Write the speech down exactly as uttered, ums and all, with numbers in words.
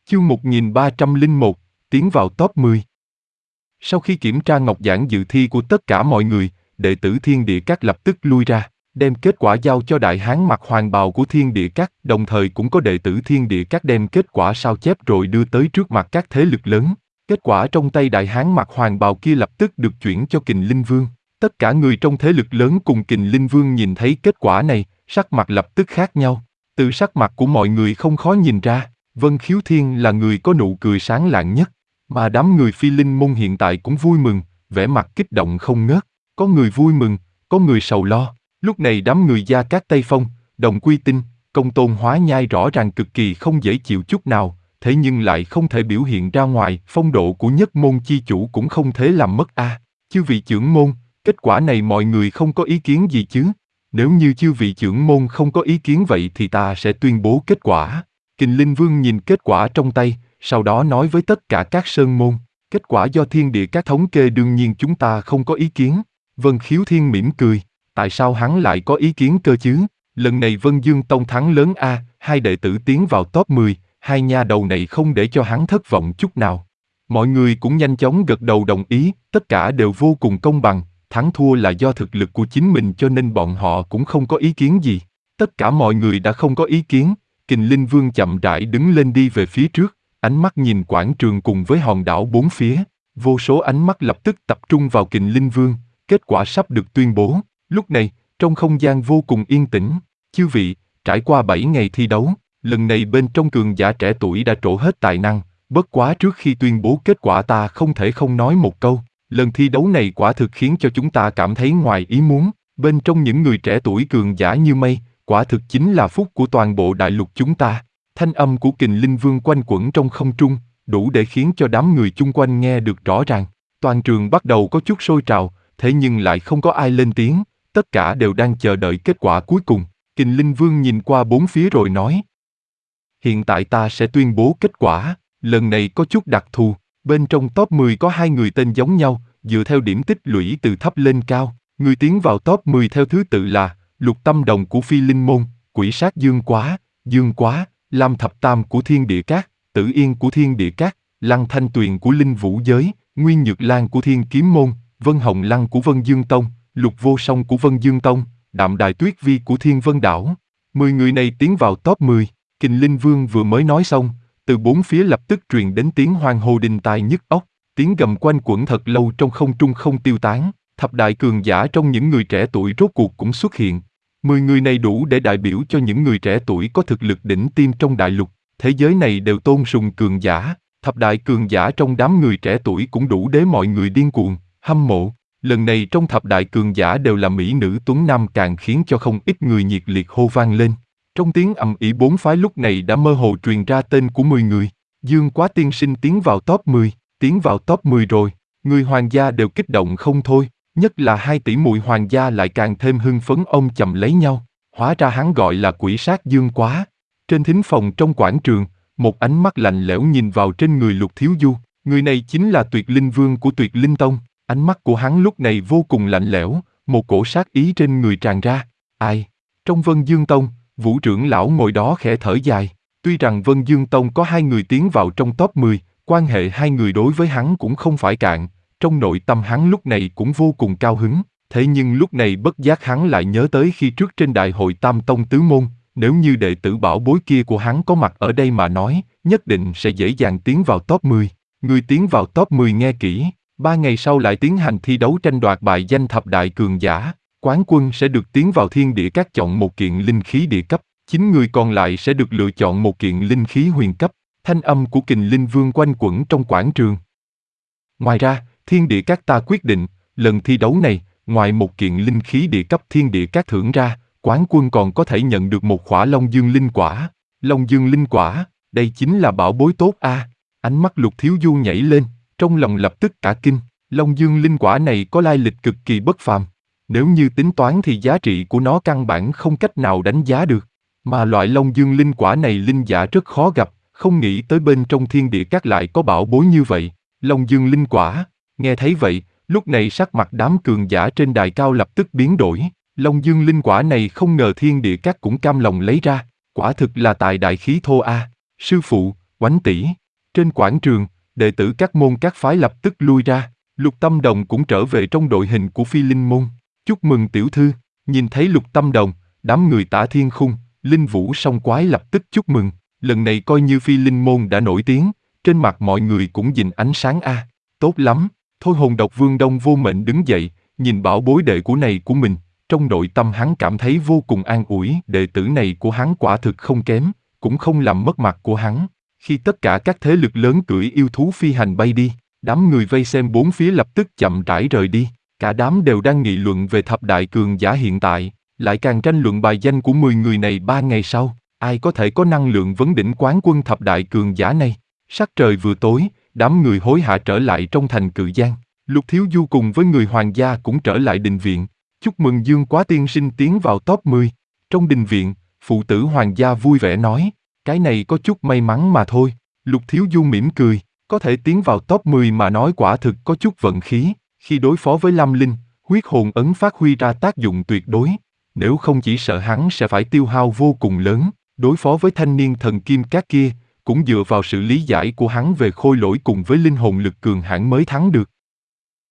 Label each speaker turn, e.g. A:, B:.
A: Chương một nghìn ba trăm lẻ một, tiến vào top mười. Sau khi kiểm tra ngọc giảng dự thi của tất cả mọi người, đệ tử Thiên Địa Các lập tức lui ra, đem kết quả giao cho đại hán mặc hoàng bào của Thiên Địa Các, đồng thời cũng có đệ tử Thiên Địa Các đem kết quả sao chép rồi đưa tới trước mặt các thế lực lớn. Kết quả trong tay đại hán mặc hoàng bào kia lập tức được chuyển cho Kình Linh Vương. Tất cả người trong thế lực lớn cùng Kình Linh Vương nhìn thấy kết quả này, sắc mặt lập tức khác nhau. Từ sắc mặt của mọi người không khó nhìn ra, Vân Khiếu Thiên là người có nụ cười sáng lạng nhất, mà đám người Phi Linh Môn hiện tại cũng vui mừng, vẻ mặt kích động không ngớt. Có người vui mừng, có người sầu lo. Lúc này đám người Gia Cát Tây Phong, Đồng Quy Tinh, Công Tôn Hóa Nhai rõ ràng cực kỳ không dễ chịu chút nào, thế nhưng lại không thể biểu hiện ra ngoài, phong độ của nhất môn chi chủ cũng không thể làm mất a. À. Chư vị trưởng môn, kết quả này mọi người không có ý kiến gì chứ? Nếu như chư vị trưởng môn không có ý kiến vậy thì ta sẽ tuyên bố kết quả. Kình Linh Vương nhìn kết quả trong tay, sau đó nói với tất cả các sơn môn, kết quả do Thiên Địa Các thống kê đương nhiên chúng ta không có ý kiến. Vân Khiếu Thiên mỉm cười, tại sao hắn lại có ý kiến cơ chứ? Lần này Vân Dương Tông thắng lớn a, hai đệ tử tiến vào top mười, hai nha đầu này không để cho hắn thất vọng chút nào. Mọi người cũng nhanh chóng gật đầu đồng ý, tất cả đều vô cùng công bằng, thắng thua là do thực lực của chính mình cho nên bọn họ cũng không có ý kiến gì. Tất cả mọi người đã không có ý kiến, Kình Linh Vương chậm rãi đứng lên đi về phía trước, ánh mắt nhìn quảng trường cùng với hòn đảo bốn phía, vô số ánh mắt lập tức tập trung vào Kình Linh Vương, kết quả sắp được tuyên bố. Lúc này, trong không gian vô cùng yên tĩnh, chư vị, trải qua bảy ngày thi đấu, lần này bên trong cường giả trẻ tuổi đã trổ hết tài năng, bất quá trước khi tuyên bố kết quả ta không thể không nói một câu, lần thi đấu này quả thực khiến cho chúng ta cảm thấy ngoài ý muốn, bên trong những người trẻ tuổi cường giả như mây, quả thực chính là phúc của toàn bộ đại lục chúng ta. Thanh âm của Kình Linh Vương quanh quẩn trong không trung, đủ để khiến cho đám người chung quanh nghe được rõ ràng. Toàn trường bắt đầu có chút sôi trào, thế nhưng lại không có ai lên tiếng, tất cả đều đang chờ đợi kết quả cuối cùng. Kình Linh Vương nhìn qua bốn phía rồi nói: Hiện tại ta sẽ tuyên bố kết quả, lần này có chút đặc thù, bên trong top mười có hai người tên giống nhau, dựa theo điểm tích lũy từ thấp lên cao. Người tiến vào top mười theo thứ tự là Lục Tâm Đồng của Phi Linh Môn, Quỷ Sát Dương Quá, Dương Quá, Lam Thập Tam của Thiên Địa Các, Tử Yên của Thiên Địa Các, Lăng Thanh Tuyền của Linh Vũ Giới, Nguyên Nhược Lan của Thiên Kiếm Môn, Vân Hồng Lăng của Vân Dương Tông, Lục Vô Song của Vân Dương Tông, Đạm Đài Tuyết Vi của Thiên Vân Đảo. Mười người này tiến vào top mười. Kình Linh Vương vừa mới nói xong, từ bốn phía lập tức truyền đến tiếng hoan hô đinh tai nhức óc, tiếng gầm quanh quẩn thật lâu trong không trung không tiêu tán. Thập đại cường giả trong những người trẻ tuổi rốt cuộc cũng xuất hiện. Mười người này đủ để đại biểu cho những người trẻ tuổi có thực lực đỉnh tiêm trong đại lục. Thế giới này đều tôn sùng cường giả. Thập đại cường giả trong đám người trẻ tuổi cũng đủ để mọi người điên cuồng, hâm mộ. Lần này trong thập đại cường giả đều là mỹ nữ tuấn nam càng khiến cho không ít người nhiệt liệt hô vang lên. Trong tiếng ầm ĩ bốn phái lúc này đã mơ hồ truyền ra tên của mười người. Dương Quá tiên sinh tiến vào top mười, tiến vào top mười rồi. Người hoàng gia đều kích động không thôi. Nhất là hai tỷ muội hoàng gia lại càng thêm hưng phấn ôm chầm lấy nhau. Hóa ra hắn gọi là Quỷ Sát Dương Quá. Trên thính phòng trong quảng trường, một ánh mắt lạnh lẽo nhìn vào trên người Lục Thiếu Du. Người này chính là Tuyệt Linh Vương của Tuyệt Linh Tông. Ánh mắt của hắn lúc này vô cùng lạnh lẽo, một cổ sát ý trên người tràn ra. Ai? Trong Vân Dương Tông, Vũ trưởng lão ngồi đó khẽ thở dài. Tuy rằng Vân Dương Tông có hai người tiến vào trong top mười, quan hệ hai người đối với hắn cũng không phải cạn. Trong nội tâm hắn lúc này cũng vô cùng cao hứng, thế nhưng lúc này bất giác hắn lại nhớ tới khi trước trên đại hội Tam Tông Tứ Môn, nếu như đệ tử bảo bối kia của hắn có mặt ở đây mà nói, nhất định sẽ dễ dàng tiến vào top mười. Người tiến vào top mười nghe kỹ, ba ngày sau lại tiến hành thi đấu tranh đoạt bài danh thập đại cường giả, quán quân sẽ được tiến vào Thiên Địa Các chọn một kiện linh khí địa cấp, chín người còn lại sẽ được lựa chọn một kiện linh khí huyền cấp. Thanh âm của Kình Linh Vương quanh quẩn trong quảng trường. Ngoài ra, Thiên Địa Các ta quyết định, lần thi đấu này, ngoài một kiện linh khí địa cấp Thiên Địa Các thưởng ra, quán quân còn có thể nhận được một khỏa Long Dương Linh Quả. Long Dương Linh Quả, đây chính là bảo bối tốt a. À. Ánh mắt Lục Thiếu Du nhảy lên, trong lòng lập tức cả kinh. Long Dương Linh Quả này có lai lịch cực kỳ bất phàm. Nếu như tính toán thì giá trị của nó căn bản không cách nào đánh giá được. Mà loại Long Dương Linh Quả này linh giả rất khó gặp, không nghĩ tới bên trong Thiên Địa Các lại có bảo bối như vậy. Long Dương Linh Quả. Nghe thấy vậy, lúc này sắc mặt đám cường giả trên đài cao lập tức biến đổi. Long Dương Linh Quả này không ngờ Thiên Địa Các cũng cam lòng lấy ra, quả thực là tài đại khí thô a. À. Sư phụ, Oánh tỷ. Trên quảng trường, đệ tử các môn các phái lập tức lui ra, Lục Tâm Đồng cũng trở về trong đội hình của Phi Linh môn. Chúc mừng tiểu thư. Nhìn thấy Lục Tâm Đồng, đám người Tả Thiên Khung, Linh Vũ song quái lập tức chúc mừng. Lần này coi như Phi Linh môn đã nổi tiếng, trên mặt mọi người cũng dình ánh sáng a. Tốt lắm. Thôi hồn độc Vương Đông Vô Mệnh đứng dậy, nhìn bảo bối đệ của này của mình, trong nội tâm hắn cảm thấy vô cùng an ủi. Đệ tử này của hắn quả thực không kém, cũng không làm mất mặt của hắn. Khi tất cả các thế lực lớn cưỡi yêu thú phi hành bay đi, đám người vây xem bốn phía lập tức chậm rãi rời đi. Cả đám đều đang nghị luận về thập đại cường giả hiện tại, lại càng tranh luận bài danh của mười người này ba ngày sau. Ai có thể có năng lượng vấn đỉnh quán quân thập đại cường giả này? Sắc trời vừa tối, đám người hối hả trở lại trong thành Cự Giang. Lục Thiếu Du cùng với người hoàng gia cũng trở lại đình viện. Chúc mừng Dương Quá tiên sinh tiến vào top mười. Trong đình viện, phụ tử hoàng gia vui vẻ nói, cái này có chút may mắn mà thôi. Lục Thiếu Du mỉm cười, có thể tiến vào top mười mà nói quả thực có chút vận khí. Khi đối phó với Lam Linh, huyết hồn ấn phát huy ra tác dụng tuyệt đối. Nếu không chỉ sợ hắn sẽ phải tiêu hao vô cùng lớn, đối phó với thanh niên thần kim cát kia, cũng dựa vào sự lý giải của hắn về khôi lỗi cùng với linh hồn lực cường hãn mới thắng được.